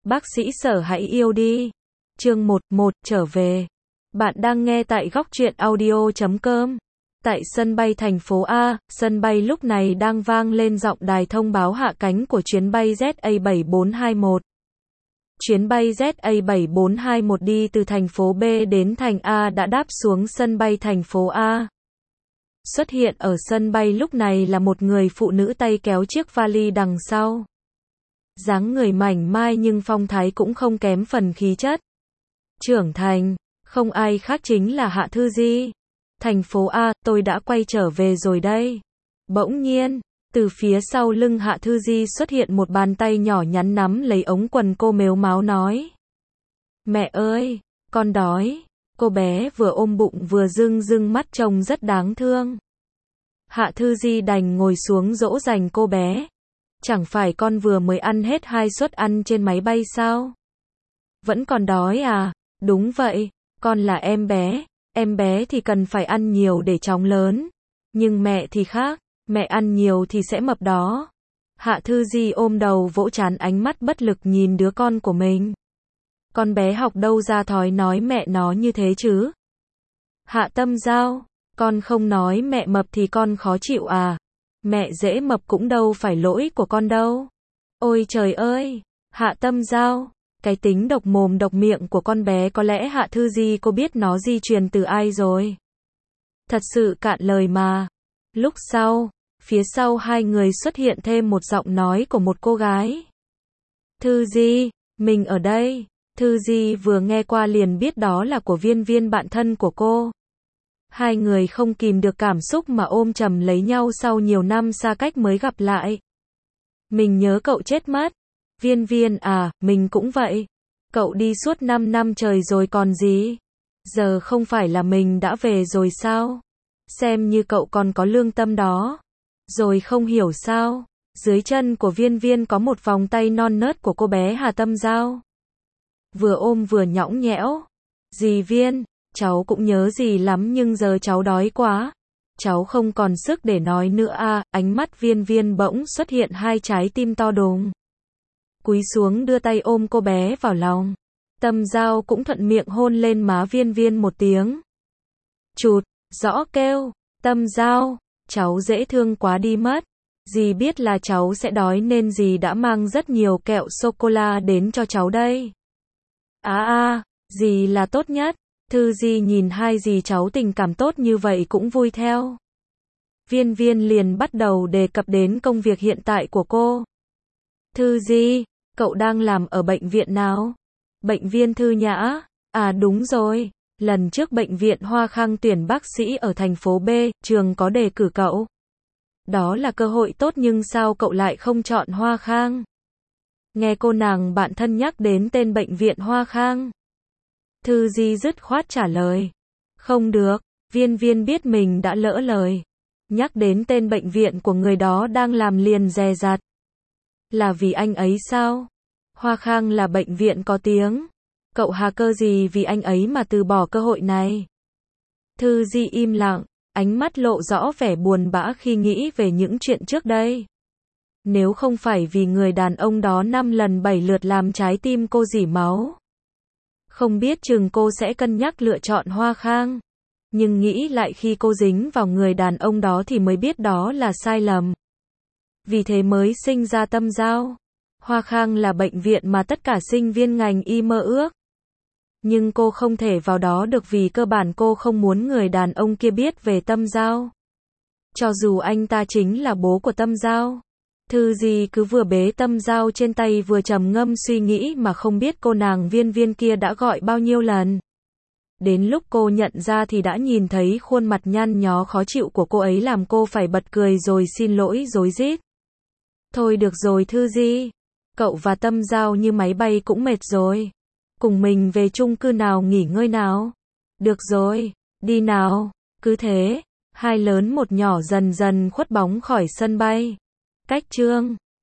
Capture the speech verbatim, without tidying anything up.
Bác sĩ Sở hãy yêu đi. Chương một, một, trở về. Bạn đang nghe tại góc truyện audio chấm com. Tại sân bay thành phố A, sân bay lúc này đang vang lên giọng đài thông báo hạ cánh của chuyến bay Z A bảy bốn hai mốt. Chuyến bay Z A bảy bốn hai mốt đi từ thành phố B đến thành A đã đáp xuống sân bay thành phố A. Xuất hiện ở sân bay lúc này là một người phụ nữ tay kéo chiếc vali đằng sau. Dáng người mảnh mai nhưng phong thái cũng không kém phần khí chất. Trưởng thành, không ai khác chính là Hạ Thư Di. Thành phố A, tôi đã quay trở về rồi đây. Bỗng nhiên, từ phía sau lưng Hạ Thư Di xuất hiện một bàn tay nhỏ nhắn nắm lấy ống quần cô mếu máo nói. Mẹ ơi, con đói. Cô bé vừa ôm bụng vừa rưng rưng mắt trông rất đáng thương. Hạ Thư Di đành ngồi xuống dỗ dành cô bé. Chẳng phải con vừa mới ăn hết hai suất ăn trên máy bay sao? Vẫn còn đói à? Đúng vậy, con là em bé, em bé thì cần phải ăn nhiều để chóng lớn. Nhưng mẹ thì khác, mẹ ăn nhiều thì sẽ mập đó. Hạ Thư Di ôm đầu vỗ trán ánh mắt bất lực nhìn đứa con của mình. Con bé học đâu ra thói nói mẹ nó như thế chứ? Hạ Tâm Giao, con không nói mẹ mập thì con khó chịu à? Mẹ dễ mập cũng đâu phải lỗi của con đâu. Ôi trời ơi, Hạ Tâm Giao, cái tính độc mồm độc miệng của con bé có lẽ Hạ Thư Di cô biết nó di truyền từ ai rồi. Thật sự cạn lời mà. Lúc sau, phía sau hai người xuất hiện thêm một giọng nói của một cô gái. Thư Di, mình ở đây. Thư Di vừa nghe qua liền biết đó là của Viên Viên bạn thân của cô. Hai người không kìm được cảm xúc mà ôm chầm lấy nhau sau nhiều năm xa cách mới gặp lại. Mình nhớ cậu chết mất. Viên Viên à, mình cũng vậy. Cậu đi suốt năm năm trời rồi còn gì. Giờ không phải là mình đã về rồi sao? Xem như cậu còn có lương tâm đó. Rồi không hiểu sao, dưới chân của Viên Viên có một vòng tay non nớt của cô bé Hà Tâm Giao. Vừa ôm vừa nhõng nhẽo. Dì Viên, cháu cũng nhớ dì lắm nhưng giờ cháu đói quá. Cháu không còn sức để nói nữa à, ánh mắt Viên Viên bỗng xuất hiện hai trái tim to đùng. Cúi xuống đưa tay ôm cô bé vào lòng. Tâm Giao cũng thuận miệng hôn lên má Viên Viên một tiếng. Chụt, rõ kêu, Tâm Giao, cháu dễ thương quá đi mất. Dì biết là cháu sẽ đói nên dì đã mang rất nhiều kẹo sô-cô-la đến cho cháu đây. À à, dì là tốt nhất. Thư Di nhìn hai dì cháu tình cảm tốt như vậy cũng vui theo. Viên Viên liền bắt đầu đề cập đến công việc hiện tại của cô. Thư Di, cậu đang làm ở bệnh viện nào? Bệnh viện Thư Nhã. À đúng rồi, lần trước bệnh viện Hoa Khang tuyển bác sĩ ở thành phố B, trường có đề cử cậu. Đó là cơ hội tốt nhưng sao cậu lại không chọn Hoa Khang? Nghe cô nàng bạn thân nhắc đến tên bệnh viện Hoa Khang. Thư Di dứt khoát trả lời. Không được, Viên Viên biết mình đã lỡ lời. Nhắc đến tên bệnh viện của người đó đang làm liền dè dặt. Là vì anh ấy sao? Hoa Khang là bệnh viện có tiếng. Cậu hà cơ gì vì anh ấy mà từ bỏ cơ hội này? Thư Di im lặng, ánh mắt lộ rõ vẻ buồn bã khi nghĩ về những chuyện trước đây. Nếu không phải vì người đàn ông đó năm lần bảy lượt làm trái tim cô rỉ máu. Không biết chừng cô sẽ cân nhắc lựa chọn Hoa Khang. Nhưng nghĩ lại khi cô dính vào người đàn ông đó thì mới biết đó là sai lầm. Vì thế mới sinh ra Tâm Giao. Hoa Khang là bệnh viện mà tất cả sinh viên ngành y mơ ước. Nhưng cô không thể vào đó được vì cơ bản cô không muốn người đàn ông kia biết về Tâm Giao. Cho dù anh ta chính là bố của Tâm Giao. Thư Di cứ vừa bế Tâm Giao trên tay vừa trầm ngâm suy nghĩ mà không biết cô nàng Viên Viên kia đã gọi bao nhiêu lần. Đến lúc cô nhận ra thì đã nhìn thấy khuôn mặt nhăn nhó khó chịu của cô ấy làm cô phải bật cười rồi xin lỗi rối rít. Thôi được rồi Thư Di, cậu và Tâm Giao như máy bay cũng mệt rồi. Cùng mình về chung cư nào nghỉ ngơi nào. Được rồi, đi nào. Cứ thế, hai lớn một nhỏ dần dần khuất bóng khỏi sân bay. Cách chương